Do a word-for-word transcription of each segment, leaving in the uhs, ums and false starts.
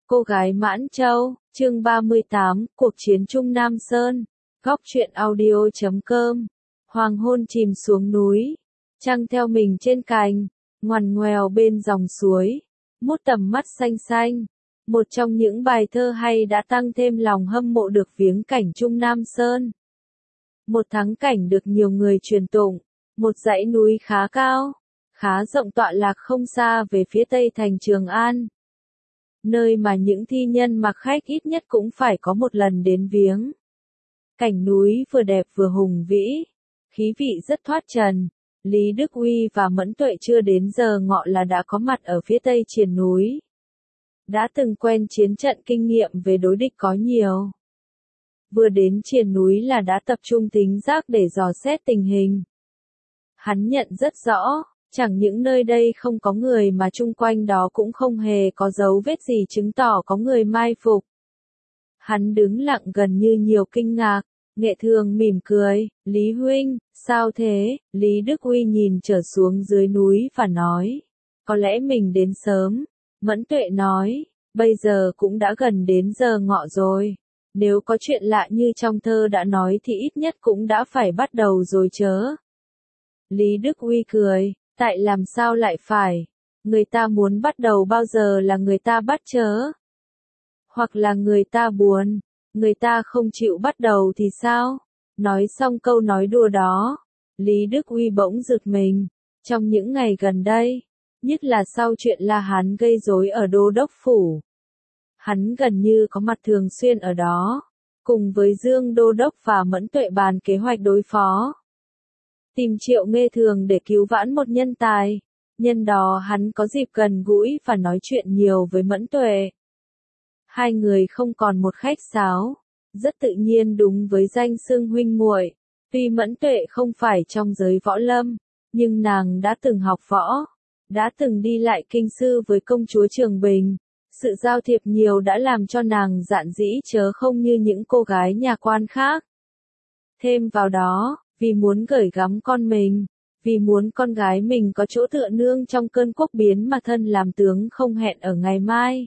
Cô gái Mãn Châu, chương ba mươi tám, cuộc chiến Trung Nam Sơn. Góc truyện audio chấm com. Hoàng hôn chìm xuống núi, trăng theo mình trên cành, ngoằn ngoèo bên dòng suối, mút tầm mắt xanh xanh. Một trong những bài thơ hay đã tăng thêm lòng hâm mộ được viếng cảnh Trung Nam Sơn. Một thắng cảnh được nhiều người truyền tụng, một dãy núi khá cao, khá rộng tọa lạc không xa về phía tây thành Trường An. Nơi mà những thi nhân mặc khách ít nhất cũng phải có một lần đến viếng. Cảnh núi vừa đẹp vừa hùng vĩ, khí vị rất thoát trần. Lý Đức Uy và Mẫn Tuệ chưa đến giờ ngọ là đã có mặt ở phía tây triền núi. Đã từng quen chiến trận, kinh nghiệm về đối địch có nhiều. Vừa đến triền núi là đã tập trung thính giác để dò xét tình hình. Hắn nhận rất rõ, chẳng những nơi đây không có người mà chung quanh đó cũng không hề có dấu vết gì chứng tỏ có người mai phục. Hắn đứng lặng gần như nhiều kinh ngạc, Nghệ Thường mỉm cười, Lý huynh, sao thế? Lý Đức Uy nhìn trở xuống dưới núi và nói, có lẽ mình đến sớm. Mẫn Tuệ nói, bây giờ cũng đã gần đến giờ ngọ rồi. Nếu có chuyện lạ như trong thơ đã nói thì ít nhất cũng đã phải bắt đầu rồi chớ. Lý Đức Uy cười, tại làm sao lại phải? Người ta muốn bắt đầu bao giờ là người ta bắt chớ. Hoặc là người ta buồn, người ta không chịu bắt đầu thì sao? Nói xong câu nói đùa đó, Lý Đức Uy bỗng giật mình. Trong những ngày gần đây, nhất là sau chuyện La Hán gây rối ở Đô Đốc Phủ, hắn gần như có mặt thường xuyên ở đó, cùng với Dương Đô Đốc và Mẫn Tuệ bàn kế hoạch đối phó. Tìm Triệu Nghệ Thường để cứu vãn một nhân tài, nhân đó hắn có dịp gần gũi và nói chuyện nhiều với Mẫn Tuệ. Hai người không còn một khách sáo, rất tự nhiên đúng với danh xưng huynh muội. Tuy Mẫn Tuệ không phải trong giới võ lâm, nhưng nàng đã từng học võ, đã từng đi lại kinh sư với công chúa Trường Bình. Sự giao thiệp nhiều đã làm cho nàng dạn dĩ chớ không như những cô gái nhà quan khác. Thêm vào đó, vì muốn gửi gắm con mình, vì muốn con gái mình có chỗ tựa nương trong cơn quốc biến mà thân làm tướng không hẹn ở ngày mai.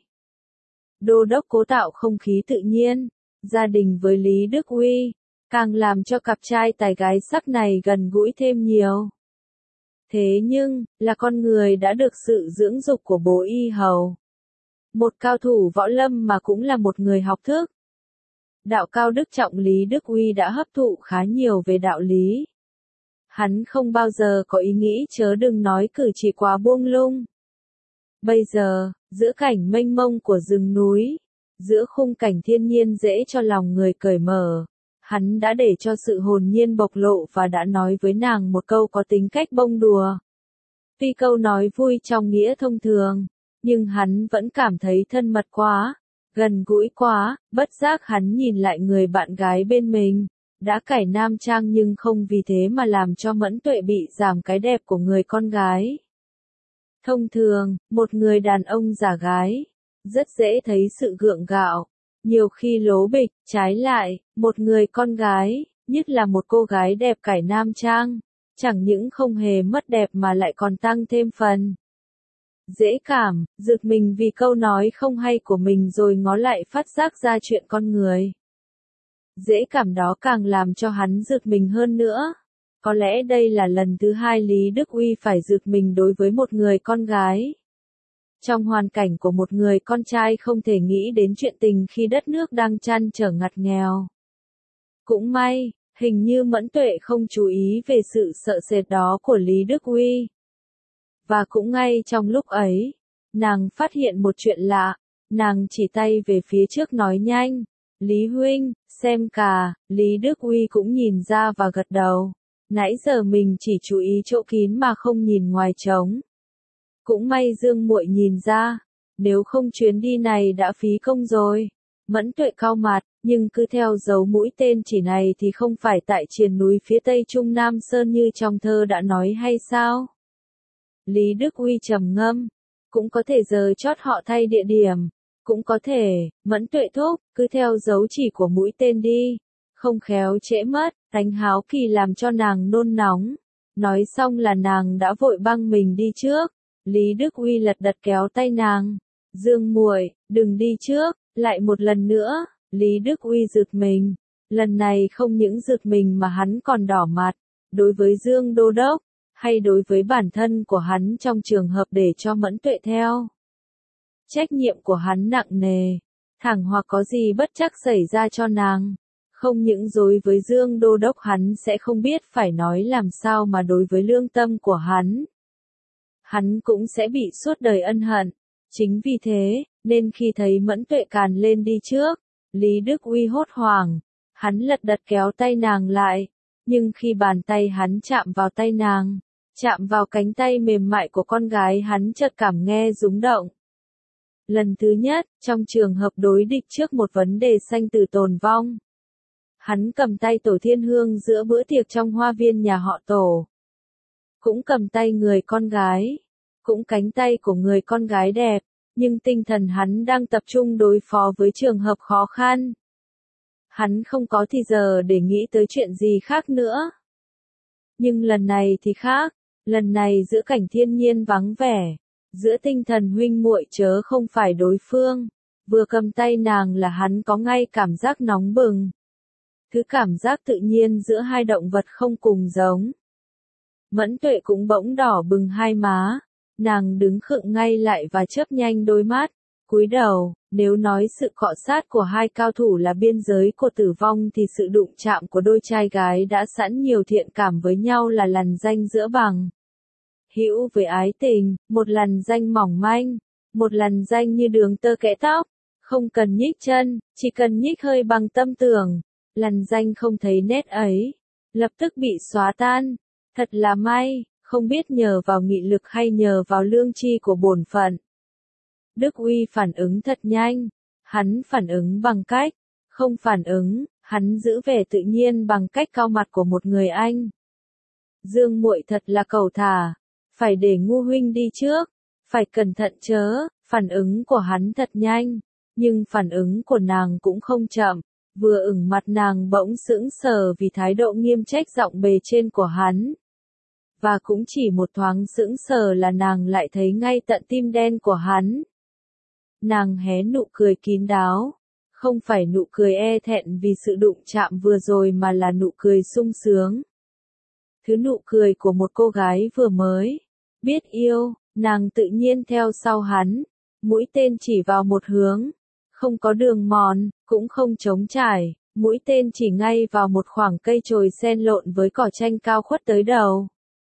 Đô đốc cố tạo không khí tự nhiên, gia đình với Lý Đức Uy, càng làm cho cặp trai tài gái sắc này gần gũi thêm nhiều. Thế nhưng, là con người đã được sự dưỡng dục của bố Y Hầu. Một cao thủ võ lâm mà cũng là một người học thức. Đạo cao đức trọng, Lý Đức Uy đã hấp thụ khá nhiều về đạo lý. Hắn không bao giờ có ý nghĩ chớ đừng nói cử chỉ quá buông lung. Bây giờ, giữa cảnh mênh mông của rừng núi, giữa khung cảnh thiên nhiên dễ cho lòng người cởi mở, hắn đã để cho sự hồn nhiên bộc lộ và đã nói với nàng một câu có tính cách bông đùa. Tuy câu nói vui trong nghĩa thông thường, nhưng hắn vẫn cảm thấy thân mật quá, gần gũi quá. Bất giác hắn nhìn lại người bạn gái bên mình, đã cải nam trang nhưng không vì thế mà làm cho Mẫn Tuệ bị giảm cái đẹp của người con gái. Thông thường, một người đàn ông giả gái, rất dễ thấy sự gượng gạo, nhiều khi lố bịch. Trái lại, một người con gái, nhất là một cô gái đẹp cải nam trang, chẳng những không hề mất đẹp mà lại còn tăng thêm phần dễ cảm, giật mình vì câu nói không hay của mình rồi ngó lại phát giác ra chuyện con người. Dễ cảm đó càng làm cho hắn giật mình hơn nữa. Có lẽ đây là lần thứ hai Lý Đức Uy phải giật mình đối với một người con gái. Trong hoàn cảnh của một người con trai không thể nghĩ đến chuyện tình khi đất nước đang trăn trở ngặt nghèo. Cũng may, hình như Mẫn Tuệ không chú ý về sự sợ sệt đó của Lý Đức Uy. Và cũng ngay trong lúc ấy, nàng phát hiện một chuyện lạ, nàng chỉ tay về phía trước nói nhanh, Lý huynh, xem cả. Lý Đức Uy cũng nhìn ra và gật đầu. Nãy giờ mình chỉ chú ý chỗ kín mà không nhìn ngoài trống. Cũng may Dương muội nhìn ra, nếu không chuyến đi này đã phí công rồi. Mẫn Tuệ cau mặt, nhưng cứ theo dấu mũi tên chỉ này thì không phải tại triền núi phía tây Trung Nam Sơn như trong thơ đã nói hay sao? Lý Đức Uy trầm ngâm, cũng có thể giờ chót họ thay địa điểm, cũng có thể. Mẫn Tuệ thúc, cứ theo dấu chỉ của mũi tên đi, không khéo trễ mất. Tánh háo kỳ làm cho nàng nôn nóng. Nói xong là nàng đã vội băng mình đi trước. Lý Đức Uy lật đật kéo tay nàng. Dương muội, đừng đi trước, lại một lần nữa, Lý Đức Uy giật mình. Lần này không những giật mình mà hắn còn đỏ mặt, đối với Dương Đô Đốc, hay đối với bản thân của hắn trong trường hợp để cho Mẫn Tuệ theo. Trách nhiệm của hắn nặng nề, thẳng hoặc có gì bất trắc xảy ra cho nàng. Không những đối với Dương Đô Đốc hắn sẽ không biết phải nói làm sao mà đối với lương tâm của hắn. Hắn cũng sẽ bị suốt đời ân hận. Chính vì thế, nên khi thấy Mẫn Tuệ càn lên đi trước, Lý Đức Uy hốt hoảng, hắn lật đật kéo tay nàng lại, nhưng khi bàn tay hắn chạm vào tay nàng, chạm vào cánh tay mềm mại của con gái hắn chợt cảm nghe rúng động. Lần thứ nhất, trong trường hợp đối địch trước một vấn đề sanh tử tồn vong. Hắn cầm tay Tổ Thiên Hương giữa bữa tiệc trong hoa viên nhà họ Tổ. Cũng cầm tay người con gái. Cũng cánh tay của người con gái đẹp. Nhưng tinh thần hắn đang tập trung đối phó với trường hợp khó khăn. Hắn không có thì giờ để nghĩ tới chuyện gì khác nữa. Nhưng lần này thì khác. Lần này giữa cảnh thiên nhiên vắng vẻ. Giữa tinh thần huynh muội chớ không phải đối phương. Vừa cầm tay nàng là hắn có ngay cảm giác nóng bừng. Thứ cảm giác tự nhiên giữa hai động vật không cùng giống. Mẫn Tuệ cũng bỗng đỏ bừng hai má. Nàng đứng khựng ngay lại và chớp nhanh đôi mắt. Cúi đầu, nếu nói sự cọ sát của hai cao thủ là biên giới của tử vong thì sự đụng chạm của đôi trai gái đã sẵn nhiều thiện cảm với nhau là lằn ranh giữa bằng hữu với ái tình, một lằn ranh mỏng manh, một lằn ranh như đường tơ kẽ tóc, không cần nhích chân, chỉ cần nhích hơi bằng tâm tưởng. Lằn ranh không thấy nét ấy, lập tức bị xóa tan. Thật là may, không biết nhờ vào nghị lực hay nhờ vào lương tri của bổn phận. Đức Uy phản ứng thật nhanh, hắn phản ứng bằng cách, không phản ứng, hắn giữ vẻ tự nhiên bằng cách cau mặt của một người anh. Dương muội thật là cầu thả, phải để Ngu huynh đi trước, phải cẩn thận chớ, phản ứng của hắn thật nhanh, nhưng phản ứng của nàng cũng không chậm. Vừa ửng mặt nàng bỗng sững sờ vì thái độ nghiêm trách giọng bề trên của hắn. Và cũng chỉ một thoáng sững sờ là nàng lại thấy ngay tận tim đen của hắn. Nàng hé nụ cười kín đáo, không phải nụ cười e thẹn vì sự đụng chạm vừa rồi mà là nụ cười sung sướng. Thứ nụ cười của một cô gái vừa mới biết yêu, nàng tự nhiên theo sau hắn, mũi tên chỉ vào một hướng. Không có đường mòn, cũng không trống trải, mũi tên chỉ ngay vào một khoảng cây chồi xen lộn với cỏ tranh cao khuất tới đầu.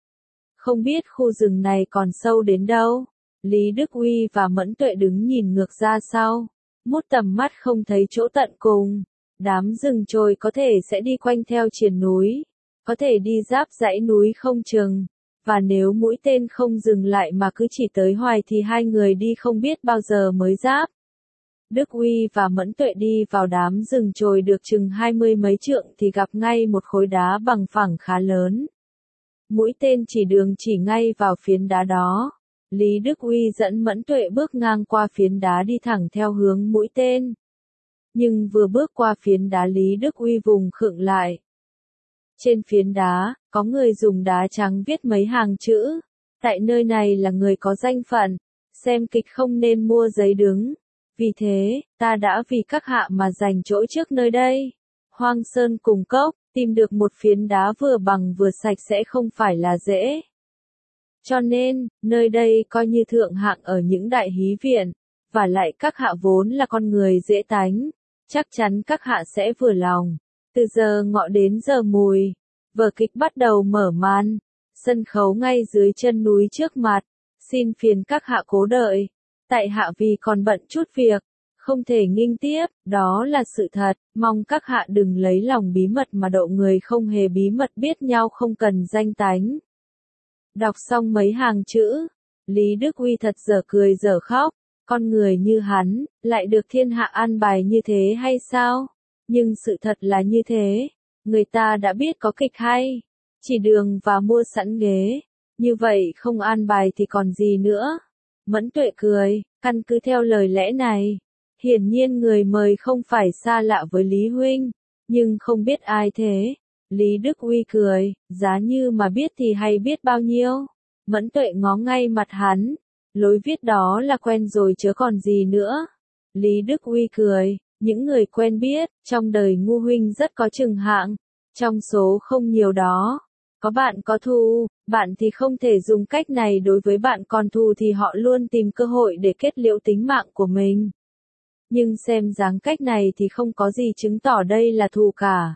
Không biết khu rừng này còn sâu đến đâu, Lý Đức Uy và Mẫn Tuệ đứng nhìn ngược ra sau, mút tầm mắt không thấy chỗ tận cùng. Đám rừng chồi có thể sẽ đi quanh theo triền núi, có thể đi giáp dãy núi không chừng, và nếu mũi tên không dừng lại mà cứ chỉ tới hoài thì hai người đi không biết bao giờ mới giáp. Đức Uy và Mẫn Tuệ đi vào đám rừng chồi được chừng hai mươi mấy trượng thì gặp ngay một khối đá bằng phẳng khá lớn. Mũi tên chỉ đường chỉ ngay vào phiến đá đó. Lý Đức Uy dẫn Mẫn Tuệ bước ngang qua phiến đá đi thẳng theo hướng mũi tên. Nhưng vừa bước qua phiến đá Lý Đức Uy vùng khựng lại. Trên phiến đá, có người dùng đá trắng viết mấy hàng chữ. Tại nơi này là người có danh phận, xem kịch không nên mua giấy đứng. Vì thế, ta đã vì các hạ mà dành chỗ trước nơi đây. Hoang sơn cùng cốc, tìm được một phiến đá vừa bằng vừa sạch sẽ không phải là dễ. Cho nên, nơi đây coi như thượng hạng ở những đại hí viện, và lại các hạ vốn là con người dễ tánh, chắc chắn các hạ sẽ vừa lòng. Từ giờ ngọ đến giờ mùi, vở kịch bắt đầu mở màn, sân khấu ngay dưới chân núi trước mặt, xin phiền các hạ cố đợi. Tại hạ vì còn bận chút việc, không thể nghinh tiếp, đó là sự thật, mong các hạ đừng lấy lòng bí mật mà độ người không hề bí mật biết nhau không cần danh tánh. Đọc xong mấy hàng chữ, Lý Đức Uy thật dở cười dở khóc, con người như hắn, lại được thiên hạ an bài như thế hay sao? Nhưng sự thật là như thế, người ta đã biết có kịch hay, chỉ đường và mua sẵn ghế, như vậy không an bài thì còn gì nữa. Mẫn Tuệ cười, căn cứ theo lời lẽ này, hiển nhiên người mời không phải xa lạ với Lý huynh, nhưng không biết ai thế. Lý Đức Uy cười, giá như mà biết thì hay biết bao nhiêu. Mẫn Tuệ ngó ngay mặt hắn, Lối viết đó là quen rồi chứ còn gì nữa. Lý Đức Uy cười, những người quen biết, trong đời ngu huynh rất có chừng hạng, trong số không nhiều đó. Có bạn có thù, bạn thì không thể dùng cách này đối với bạn, còn thù thì họ luôn tìm cơ hội để kết liễu tính mạng của mình. Nhưng xem dáng cách này thì không có gì chứng tỏ đây là thù cả.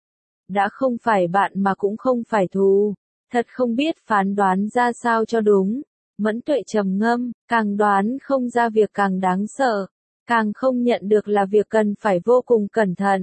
Đã không phải bạn mà cũng không phải thù, thật không biết phán đoán ra sao cho đúng. Mẫn Tuệ trầm ngâm, càng đoán không ra việc càng đáng sợ, càng không nhận được là việc cần phải vô cùng cẩn thận.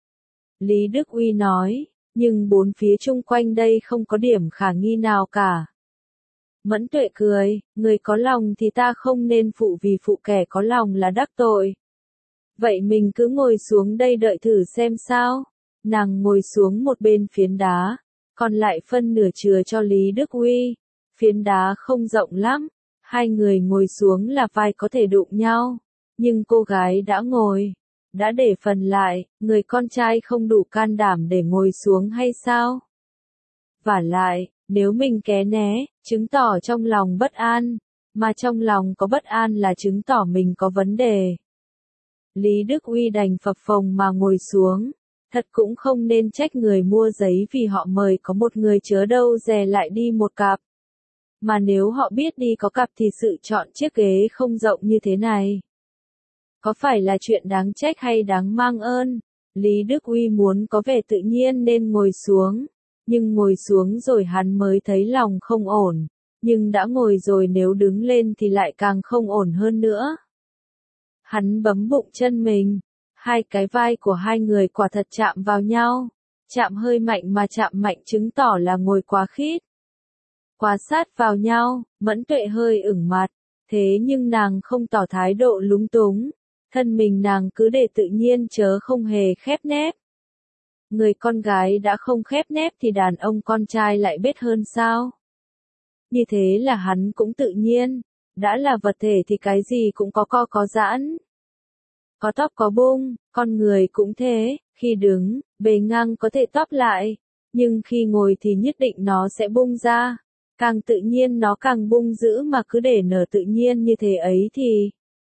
Lý Đức Uy nói, nhưng bốn phía chung quanh đây không có điểm khả nghi nào cả. Mẫn Tuệ cười, người có lòng thì ta không nên phụ, vì phụ kẻ có lòng là đắc tội. Vậy mình cứ ngồi xuống đây đợi thử xem sao. Nàng ngồi xuống một bên phiến đá, còn lại phân nửa chừa cho Lý Đức Uy. Phiến đá không rộng lắm, hai người ngồi xuống là vai có thể đụng nhau. Nhưng cô gái đã ngồi, đã để phần lại, người con trai không đủ can đảm để ngồi xuống hay sao? Vả lại, nếu mình ké né, chứng tỏ trong lòng bất an, mà trong lòng có bất an là chứng tỏ mình có vấn đề. Lý Đức Uy đành phập phồng mà ngồi xuống. Thật cũng không nên trách người mua giấy vì họ mời có một người chớ đâu dè lại đi một cặp. Mà nếu họ biết đi có cặp thì sự chọn chiếc ghế không rộng như thế này. Có phải là chuyện đáng trách hay đáng mang ơn? Lý Đức Uy muốn có vẻ tự nhiên nên ngồi xuống. Nhưng ngồi xuống rồi hắn mới thấy lòng không ổn. Nhưng đã ngồi rồi nếu đứng lên thì lại càng không ổn hơn nữa. Hắn bấm bụng chân mình. Hai cái vai của hai người quả thật chạm vào nhau. Chạm hơi mạnh mà chạm mạnh chứng tỏ là ngồi quá khít. Quá sát vào nhau, Mẫn Tuệ hơi ửng mặt. Thế nhưng nàng không tỏ thái độ lúng túng. Thân mình nàng cứ để tự nhiên chớ không hề khép nép. Người con gái đã không khép nép thì đàn ông con trai lại biết hơn sao? Như thế là hắn cũng tự nhiên. Đã là vật thể thì cái gì cũng có co có giãn. Có tóp có bung, con người cũng thế, khi đứng, bề ngang có thể tóp lại, nhưng khi ngồi thì nhất định nó sẽ bung ra. Càng tự nhiên nó càng bung giữ, mà cứ để nở tự nhiên như thế ấy thì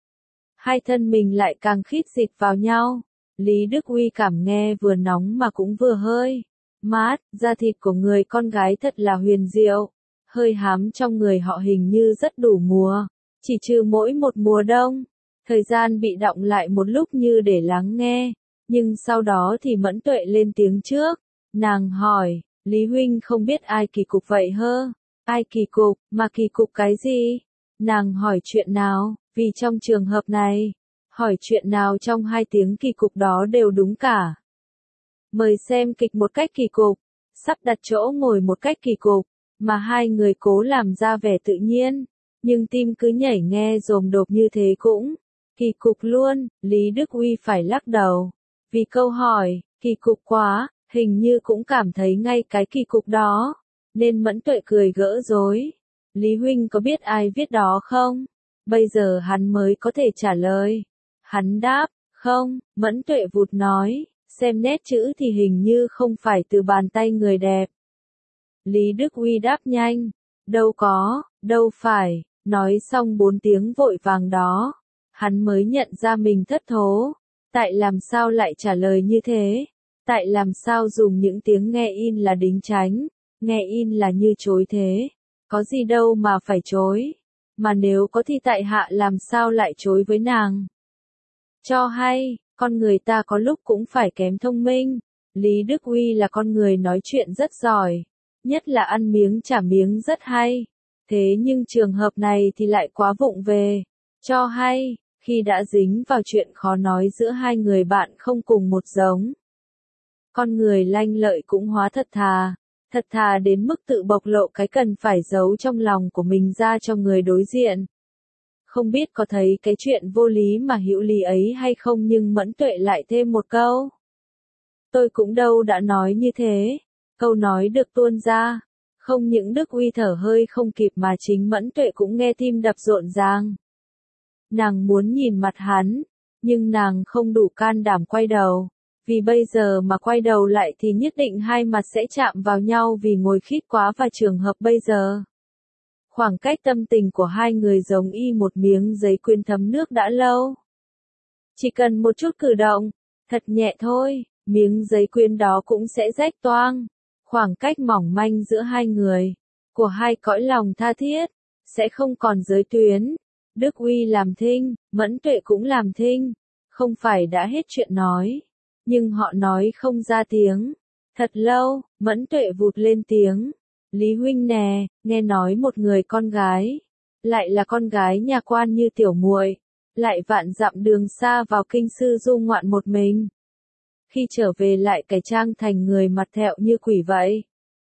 hai thân mình lại càng khít dịch vào nhau. Lý Đức Uy cảm nghe vừa nóng mà cũng vừa hơi mát, da thịt của người con gái thật là huyền diệu. Hơi hám trong người họ hình như rất đủ mùa, chỉ trừ mỗi một mùa đông. Thời gian bị đọng lại một lúc như để lắng nghe, nhưng sau đó thì Mẫn Tuệ lên tiếng trước. Nàng hỏi, Lý huynh không biết ai kỳ cục vậy hơ? Ai kỳ cục, mà kỳ cục cái gì? Nàng hỏi chuyện nào, vì trong trường hợp này, hỏi chuyện nào trong hai tiếng kỳ cục đó đều đúng cả. Mời xem kịch một cách kỳ cục, sắp đặt chỗ ngồi một cách kỳ cục, mà hai người cố làm ra vẻ tự nhiên, nhưng tim cứ nhảy nghe dồn đột như thế cũng kỳ cục luôn. Lý Đức Uy phải lắc đầu, vì câu hỏi, kỳ cục quá, hình như cũng cảm thấy ngay cái kỳ cục đó, nên Mẫn Tuệ cười gỡ rối. Lý huynh có biết ai viết đó không? Bây giờ hắn mới có thể trả lời. Hắn đáp, không. Mẫn Tuệ vụt nói, xem nét chữ thì hình như không phải từ bàn tay người đẹp. Lý Đức Uy đáp nhanh, đâu có, đâu phải. Nói xong bốn tiếng vội vàng đó, hắn mới nhận ra mình thất thố. Tại làm sao lại trả lời như thế? Tại làm sao dùng những tiếng nghe in là đính tránh, nghe in là như chối thế? Có gì đâu mà phải chối. Mà nếu có thì tại hạ làm sao lại chối với nàng? Cho hay, con người ta có lúc cũng phải kém thông minh. Lý Đức Uy là con người nói chuyện rất giỏi, nhất là ăn miếng trả miếng rất hay. Thế nhưng trường hợp này thì lại quá vụng về. Cho hay, khi đã dính vào chuyện khó nói giữa hai người bạn không cùng một giống. Con người lanh lợi cũng hóa thật thà, thật thà đến mức tự bộc lộ cái cần phải giấu trong lòng của mình ra cho người đối diện. Không biết có thấy cái chuyện vô lý mà hữu lý ấy hay không, nhưng Mẫn Tuệ lại thêm một câu. Tôi cũng đâu đã nói như thế. Câu nói được tuôn ra, không những Đức Uy thở hơi không kịp mà chính Mẫn Tuệ cũng nghe tim đập rộn ràng. Nàng muốn nhìn mặt hắn, nhưng nàng không đủ can đảm quay đầu, vì bây giờ mà quay đầu lại thì nhất định hai mặt sẽ chạm vào nhau vì ngồi khít quá, và trường hợp bây giờ Khoảng cách tâm tình của hai người giống y một miếng giấy quyên thấm nước đã lâu. Chỉ cần một chút cử động, thật nhẹ thôi, miếng giấy quyên đó cũng sẽ rách toang. Khoảng cách mỏng manh giữa hai người, của hai cõi lòng tha thiết, sẽ không còn giới tuyến. Đức Uy làm thinh, Mẫn Tuệ cũng làm thinh, không phải đã hết chuyện nói, nhưng họ nói không ra tiếng. Thật lâu, Mẫn Tuệ vụt lên tiếng, Lý huynh nè, nghe nói một người con gái, lại là con gái nhà quan như tiểu muội, lại vạn dặm đường xa vào kinh sư du ngoạn một mình. Khi trở về lại cải trang thành người mặt thẹo như quỷ vậy.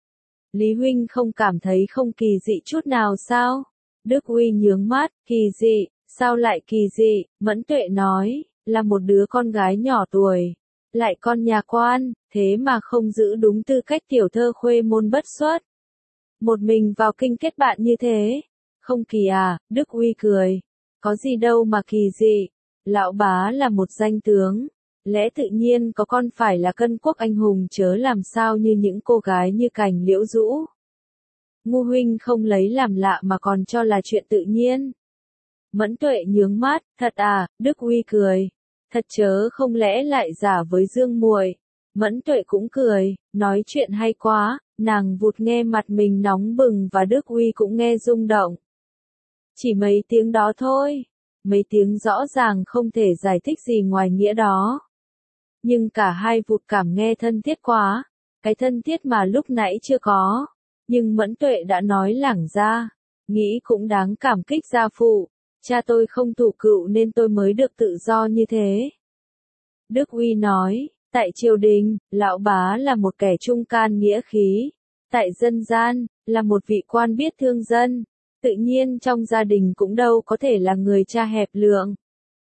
Lý huynh không cảm thấy không kỳ dị chút nào sao? Đức Uy nhướng mắt, kỳ dị, sao lại kỳ dị? Mẫn Tuệ nói, là một đứa con gái nhỏ tuổi, lại con nhà quan, thế mà không giữ đúng tư cách tiểu thơ khuê môn bất xuất. Một mình vào kinh kết bạn như thế, không kỳ à? Đức Uy cười, có gì đâu mà kỳ dị, lão bá là một danh tướng, lẽ tự nhiên có con phải là cân quốc anh hùng chớ làm sao như những cô gái như Cành Liễu Dũ. Ngu huynh không lấy làm lạ mà còn cho là chuyện tự nhiên. Mẫn Tuệ nhướng mắt, thật à? Đức Uy cười, thật chớ không lẽ lại giả với Dương muội. Mẫn Tuệ cũng cười, nói chuyện hay quá, nàng vụt nghe mặt mình nóng bừng và Đức Uy cũng nghe rung động. Chỉ mấy tiếng đó thôi, mấy tiếng rõ ràng không thể giải thích gì ngoài nghĩa đó. Nhưng cả hai vụt cảm nghe thân thiết quá, cái thân thiết mà lúc nãy chưa có. Nhưng Mẫn Tuệ đã nói lẳng ra, nghĩ cũng đáng cảm kích gia phụ, cha tôi không thủ cựu nên tôi mới được tự do như thế. Đức Uy nói, tại triều đình, lão bá là một kẻ trung can nghĩa khí, tại dân gian, là một vị quan biết thương dân, tự nhiên trong gia đình cũng đâu có thể là người cha hẹp lượng.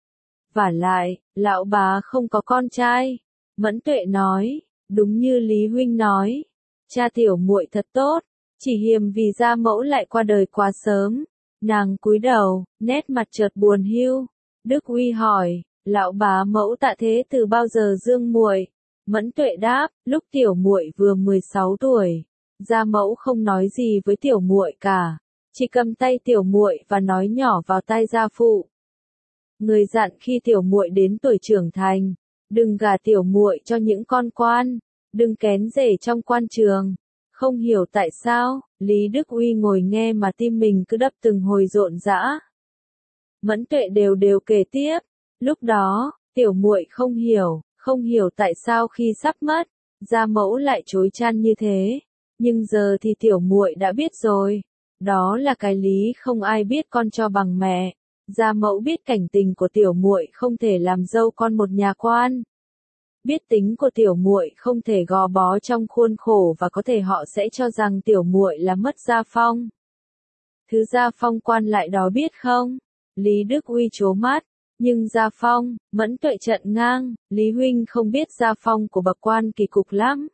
Vả lại, lão bá không có con trai. Mẫn Tuệ nói, đúng như Lý huynh nói, cha tiểu muội thật tốt, chỉ hiềm vì gia mẫu lại qua đời quá sớm. Nàng cúi đầu, nét mặt chợt buồn hiu. Đức Uy hỏi, lão bá mẫu tạ thế từ bao giờ Dương muội? Mẫn Tuệ đáp, lúc tiểu muội vừa mười sáu tuổi, gia mẫu không nói gì với tiểu muội cả, chỉ cầm tay tiểu muội và nói nhỏ vào tai gia phụ. Người dặn khi tiểu muội đến tuổi trưởng thành, đừng gả tiểu muội cho những con quan, đừng kén rể trong quan trường. Không hiểu tại sao, Lý Đức Uy ngồi nghe mà tim mình cứ đập từng hồi rộn rã. Mẫn Tuệ đều đều kể tiếp, lúc đó, tiểu muội không hiểu, không hiểu tại sao khi sắp mất, gia mẫu lại chối chăn như thế, nhưng giờ thì tiểu muội đã biết rồi, đó là cái lý không ai biết con cho bằng mẹ. Gia mẫu biết cảnh tình của tiểu muội không thể làm dâu con một nhà quan. Biết tính của tiểu muội không thể gò bó trong khuôn khổ và có thể họ sẽ cho rằng tiểu muội là mất gia phong. Thứ gia phong quan lại đó biết không? Lý Đức Uy trố mắt, nhưng gia phong, Mẫn Tuệ trận ngang, Lý huynh không biết gia phong của bậc quan kỳ cục lắm.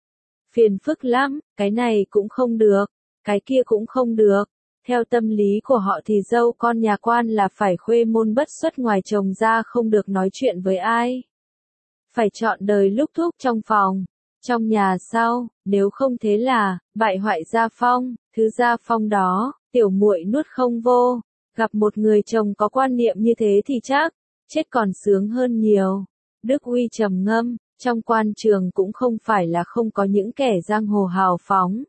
Phiền phức lắm, cái này cũng không được, cái kia cũng không được. Theo tâm lý của họ thì dâu con nhà quan là phải khuê môn bất xuất ngoài chồng ra không được nói chuyện với ai. Phải chọn đời lúc thúc trong phòng, trong nhà sau, nếu không thế là, bại hoại gia phong, thứ gia phong đó, tiểu muội nuốt không vô, gặp một người chồng có quan niệm như thế thì chắc, chết còn sướng hơn nhiều. Đức Uy trầm ngâm, trong quan trường cũng không phải là không có những kẻ giang hồ hào phóng.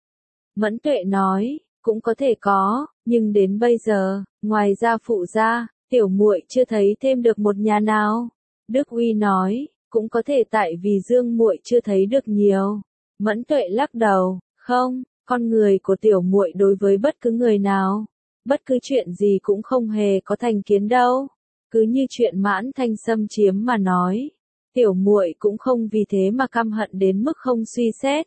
Mẫn Tuệ nói, cũng có thể có, nhưng đến bây giờ, ngoài gia phụ ra, tiểu muội chưa thấy thêm được một nhà nào. Đức Uy nói, cũng có thể tại vì Dương muội chưa thấy được nhiều. Mẫn Tuệ lắc đầu, không, con người của tiểu muội đối với bất cứ người nào, bất cứ chuyện gì cũng không hề có thành kiến đâu. Cứ như chuyện Mãn Thanh xâm chiếm mà nói, tiểu muội cũng không vì thế mà căm hận đến mức không suy xét.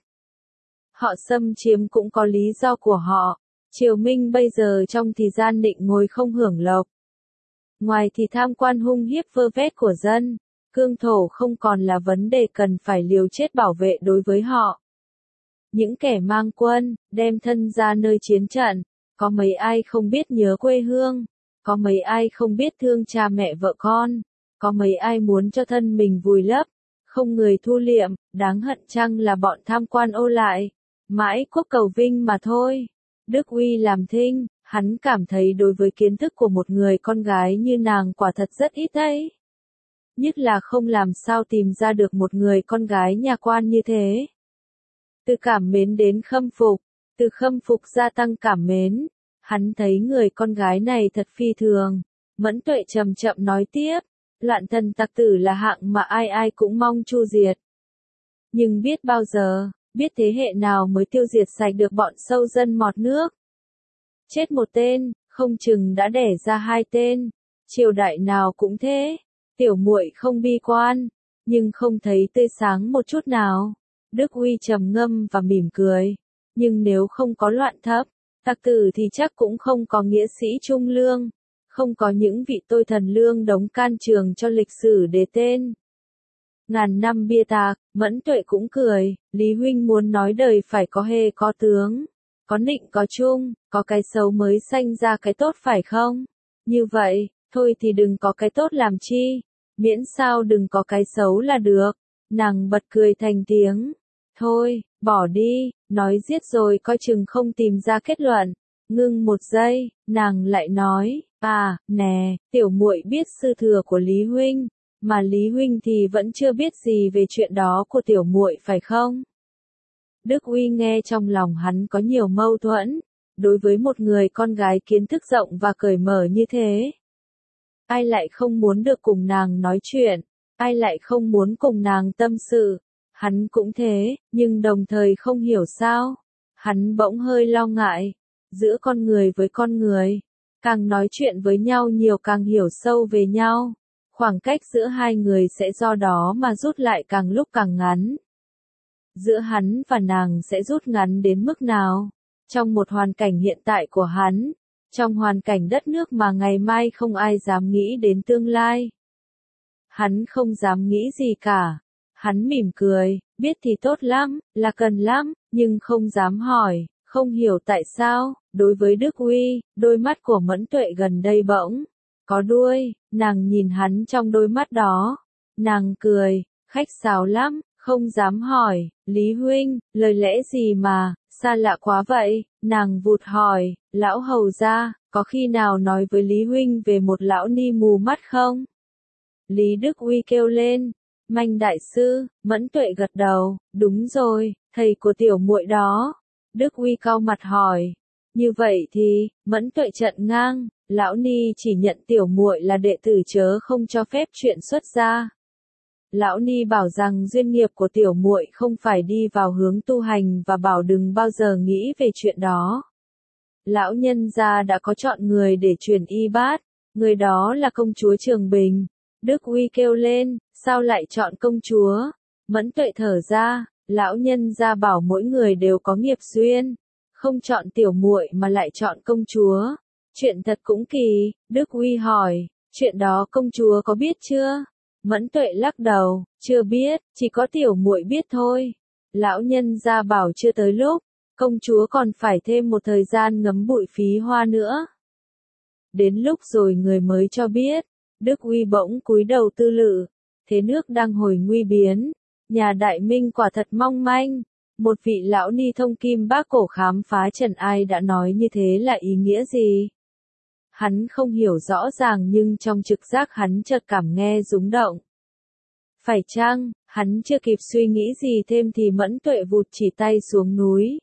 Họ xâm chiếm cũng có lý do của họ. Triều Minh bây giờ trong thì gian định ngồi không hưởng lộc. Ngoài thì tham quan hung hiếp vơ vét của dân, cương thổ không còn là vấn đề cần phải liều chết bảo vệ đối với họ. Những kẻ mang quân, đem thân ra nơi chiến trận, có mấy ai không biết nhớ quê hương, có mấy ai không biết thương cha mẹ vợ con, có mấy ai muốn cho thân mình vùi lấp, không người thu liệm, đáng hận chăng là bọn tham quan ô lại, mãi quốc cầu vinh mà thôi. Đức Uy làm thinh, hắn cảm thấy đối với kiến thức của một người con gái như nàng quả thật rất ít đấy. Nhất là không làm sao tìm ra được một người con gái nhà quan như thế. Từ cảm mến đến khâm phục, từ khâm phục gia tăng cảm mến, hắn thấy người con gái này thật phi thường. Mẫn Tuệ chậm chậm nói tiếp, loạn thần tặc tử là hạng mà ai ai cũng mong chu diệt. Nhưng biết bao giờ, biết thế hệ nào mới tiêu diệt sạch được bọn sâu dân mọt nước. Chết một tên, không chừng đã đẻ ra hai tên, triều đại nào cũng thế. Tiểu muội không bi quan, nhưng không thấy tươi sáng một chút nào. Đức Uy trầm ngâm và mỉm cười, nhưng nếu không có loạn thấp, tặc tử thì chắc cũng không có nghĩa sĩ trung lương, không có những vị tôi thần lương đóng can trường cho lịch sử đề tên. Ngàn năm bia tạc, Mẫn Tuệ cũng cười, Lý huynh muốn nói đời phải có hề có tướng, có nịnh có trung, có cái xấu mới sanh ra cái tốt phải không? Như vậy, thôi thì đừng có cái tốt làm chi, miễn sao đừng có cái xấu là được. Nàng bật cười thành tiếng. Thôi, bỏ đi, nói giết rồi coi chừng không tìm ra kết luận. Ngưng một giây, nàng lại nói, à, nè, tiểu muội biết sư thừa của Lý huynh, mà Lý huynh thì vẫn chưa biết gì về chuyện đó của tiểu muội phải không? Đức Uy nghe trong lòng hắn có nhiều mâu thuẫn, đối với một người con gái kiến thức rộng và cởi mở như thế. Ai lại không muốn được cùng nàng nói chuyện, ai lại không muốn cùng nàng tâm sự, hắn cũng thế, nhưng đồng thời không hiểu sao. Hắn bỗng hơi lo ngại, giữa con người với con người, càng nói chuyện với nhau nhiều càng hiểu sâu về nhau, khoảng cách giữa hai người sẽ do đó mà rút lại càng lúc càng ngắn. Giữa hắn và nàng sẽ rút ngắn đến mức nào? Trong một hoàn cảnh hiện tại của hắn, trong hoàn cảnh đất nước mà ngày mai không ai dám nghĩ đến tương lai. Hắn không dám nghĩ gì cả. Hắn mỉm cười, biết thì tốt lắm, là cần lắm, nhưng không dám hỏi, không hiểu tại sao. Đối với Đức Uy, đôi mắt của Mẫn Tuệ gần đây bỗng có đuôi, nàng nhìn hắn trong đôi mắt đó. Nàng cười, khách sáo lắm, không dám hỏi, Lý huynh, lời lẽ gì mà, xa lạ quá vậy. Nàng vụt hỏi, lão hầu gia, có khi nào nói với Lý huynh về một lão ni mù mắt không? Lý Đức Uy kêu lên, Manh đại sư. Mẫn Tuệ gật đầu, đúng rồi, thầy của tiểu muội đó. Đức Uy cau mặt hỏi, như vậy thì, Mẫn Tuệ trận ngang, lão ni chỉ nhận tiểu muội là đệ tử chớ không cho phép chuyện xuất gia. Lão ni bảo rằng duyên nghiệp của tiểu muội không phải đi vào hướng tu hành và bảo đừng bao giờ nghĩ về chuyện đó. Lão nhân gia đã có chọn người để truyền y bát, người đó là công chúa Trường Bình. Đức Uy kêu lên, sao lại chọn công chúa? Mẫn Tuệ thở ra, lão nhân gia bảo mỗi người đều có nghiệp duyên, không chọn tiểu muội mà lại chọn công chúa. Chuyện thật cũng kỳ. Đức Uy hỏi, chuyện đó công chúa có biết chưa? Mẫn Tuệ lắc đầu, chưa biết, chỉ có tiểu muội biết thôi. Lão nhân gia bảo chưa tới lúc, công chúa còn phải thêm một thời gian ngấm bụi phí hoa nữa. Đến lúc rồi người mới cho biết. Đức Uy bỗng cúi đầu tư lự, thế nước đang hồi nguy biến, nhà Đại Minh quả thật mong manh. Một vị lão ni thông kim bác cổ khám phá trần ai đã nói như thế là ý nghĩa gì? Hắn không hiểu rõ ràng nhưng trong trực giác hắn chợt cảm nghe rúng động. Phải chăng, hắn chưa kịp suy nghĩ gì thêm thì Mẫn Tuệ vụt chỉ tay xuống núi.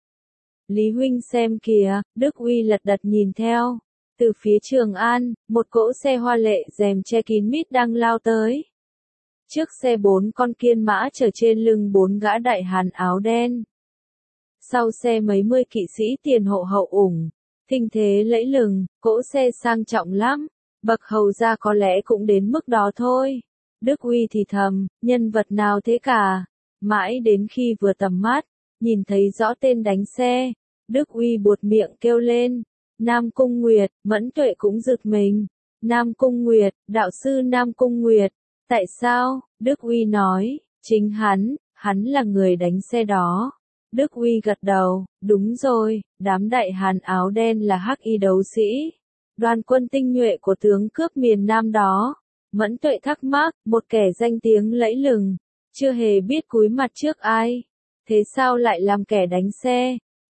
Lý huynh xem kìa, Đức Uy lật đật nhìn theo. Từ phía Trường An, một cỗ xe hoa lệ rèm che kín mít đang lao tới. Trước xe bốn con kiên mã chở trên lưng bốn gã đại hán áo đen. Sau xe mấy mươi kỵ sĩ tiền hộ hậu ủng, thinh thế lẫy lừng, cỗ xe sang trọng lắm, bậc hầu gia có lẽ cũng đến mức đó thôi. Đức Uy thì thầm, nhân vật nào thế cả? Mãi đến khi vừa tầm mắt, nhìn thấy rõ tên đánh xe, Đức Uy buột miệng kêu lên. Nam Cung Nguyệt. Mẫn Tuệ cũng giật mình. Nam Cung Nguyệt, đạo sư Nam Cung Nguyệt. Tại sao? Đức Uy nói, chính hắn, hắn là người đánh xe đó. Đức Uy gật đầu, đúng rồi, đám đại hán áo đen là hắc y đấu sĩ. Đoàn quân tinh nhuệ của tướng cướp miền Nam đó. Mẫn Tuệ thắc mắc, một kẻ danh tiếng lẫy lừng, chưa hề biết cúi mặt trước ai. Thế sao lại làm kẻ đánh xe?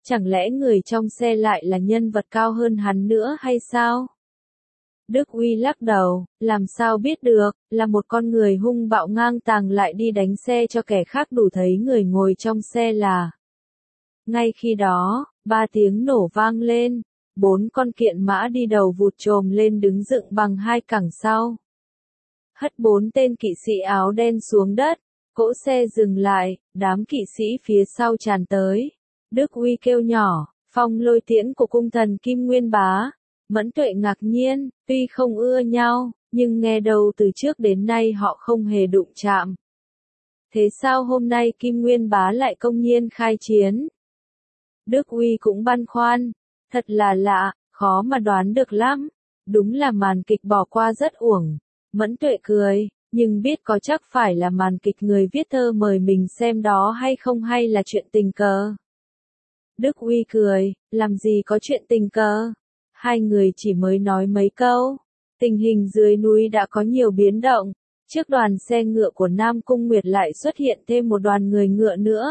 Chẳng lẽ người trong xe lại là nhân vật cao hơn hắn nữa hay sao? Đức Uy lắc đầu, làm sao biết được, là một con người hung bạo ngang tàng lại đi đánh xe cho kẻ khác đủ thấy người ngồi trong xe là. Ngay khi đó, ba tiếng nổ vang lên, bốn con kiện mã đi đầu vụt chồm lên đứng dựng bằng hai cẳng sau. Hất bốn tên kỵ sĩ áo đen xuống đất, cỗ xe dừng lại, đám kỵ sĩ phía sau tràn tới. Đức Uy kêu nhỏ, phong lôi tiễn của cung thần Kim Nguyên Bá. Mẫn Tuệ ngạc nhiên, tuy không ưa nhau, nhưng nghe đâu từ trước đến nay họ không hề đụng chạm. Thế sao hôm nay Kim Nguyên Bá lại công nhiên khai chiến? Đức Uy cũng băn khoăn, thật là lạ, khó mà đoán được lắm. Đúng là màn kịch bỏ qua rất uổng. Mẫn Tuệ cười, nhưng biết có chắc phải là màn kịch người viết thơ mời mình xem đó hay không, hay là chuyện tình cờ. Đức Uy cười, làm gì có chuyện tình cờ. Hai người chỉ mới nói mấy câu. Tình hình dưới núi đã có nhiều biến động. Trước đoàn xe ngựa của Nam Cung Nguyệt lại xuất hiện thêm một đoàn người ngựa nữa.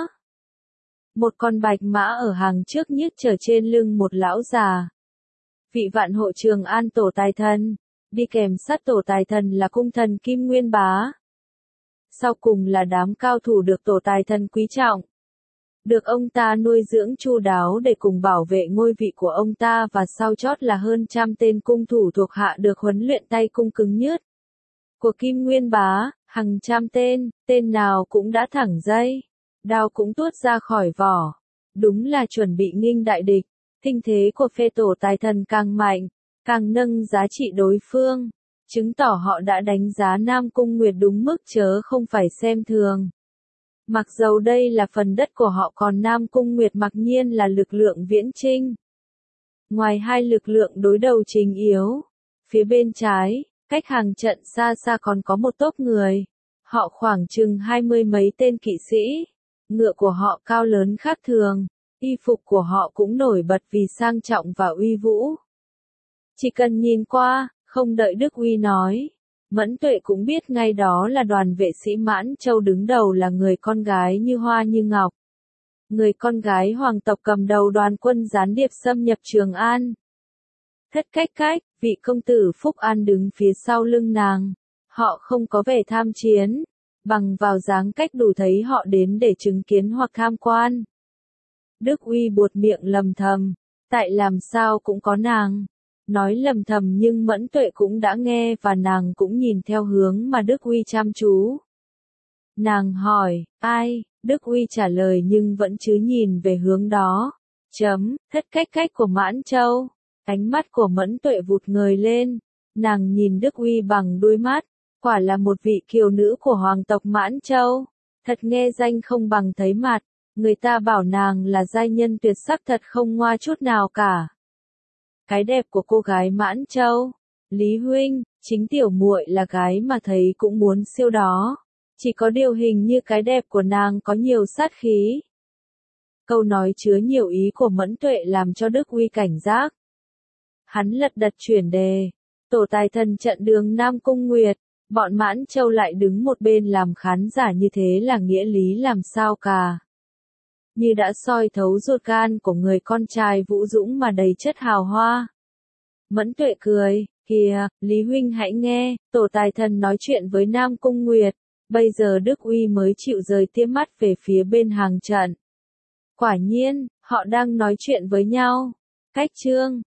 Một con bạch mã ở hàng trước nhích chở trên lưng một lão già. Vị vạn hộ Trường An tổ tài thần. Đi kèm sát tổ tài thần là cung thần Kim Nguyên Bá. Sau cùng là đám cao thủ được tổ tài thần quý trọng. Được ông ta nuôi dưỡng chu đáo để cùng bảo vệ ngôi vị của ông ta, và sau chót là hơn trăm tên cung thủ thuộc hạ được huấn luyện tay cung cứng nhứt. Của Kim Nguyên Bá, hàng trăm tên, tên nào cũng đã thẳng dây, đao cũng tuốt ra khỏi vỏ. Đúng là chuẩn bị nghinh đại địch. Thinh thế của phê tổ tài thần càng mạnh, càng nâng giá trị đối phương, chứng tỏ họ đã đánh giá Nam Cung Nguyệt đúng mức chớ không phải xem thường. Mặc dầu đây là phần đất của họ, còn Nam Cung Nguyệt mặc nhiên là lực lượng viễn chinh. Ngoài hai lực lượng đối đầu chính yếu, phía bên trái, cách hàng trận xa xa còn có một tốp người. Họ khoảng chừng hai mươi mấy tên kỵ sĩ. Ngựa của họ cao lớn khác thường, y phục của họ cũng nổi bật vì sang trọng và uy vũ. Chỉ cần nhìn qua, không đợi Đức Uy nói, Mẫn Tuệ cũng biết ngay đó là đoàn vệ sĩ Mãn Châu, đứng đầu là người con gái như hoa như ngọc. Người con gái hoàng tộc cầm đầu đoàn quân gián điệp xâm nhập Trường An. Thất cách cách, vị công tử Phúc An đứng phía sau lưng nàng. Họ không có vẻ tham chiến, bằng vào dáng cách đủ thấy họ đến để chứng kiến hoặc tham quan. Đức Uy buột miệng lầm thầm, tại làm sao cũng có nàng. Nói lầm thầm nhưng Mẫn Tuệ cũng đã nghe và nàng cũng nhìn theo hướng mà Đức Uy chăm chú. Nàng hỏi, ai? Đức Uy trả lời nhưng vẫn chứ nhìn về hướng đó. Chấm, thất cách cách của Mãn Châu. Ánh mắt của Mẫn Tuệ vụt ngời lên. Nàng nhìn Đức Uy bằng đôi mắt. Quả là một vị kiều nữ của hoàng tộc Mãn Châu. Thật nghe danh không bằng thấy mặt. Người ta bảo nàng là giai nhân tuyệt sắc, thật không ngoa chút nào cả. Cái đẹp của cô gái Mãn Châu, Lý huynh, chính tiểu muội là gái mà thấy cũng muốn siêu đó. Chỉ có điều hình như cái đẹp của nàng có nhiều sát khí. Câu nói chứa nhiều ý của Mẫn Tuệ làm cho Đức Uy cảnh giác. Hắn lật đật chuyển đề. Tổ tài thần trận đường Nam Cung Nguyệt, bọn Mãn Châu lại đứng một bên làm khán giả, như thế là nghĩa lý làm sao cả. Như đã soi thấu ruột gan của người con trai vũ dũng mà đầy chất hào hoa. Mẫn Tuệ cười, kìa, Lý huynh hãy nghe, tổ tài thần nói chuyện với Nam Cung Nguyệt. Bây giờ Đức Uy mới chịu rời tia mắt về phía bên hàng trận. Quả nhiên, họ đang nói chuyện với nhau. Cách chương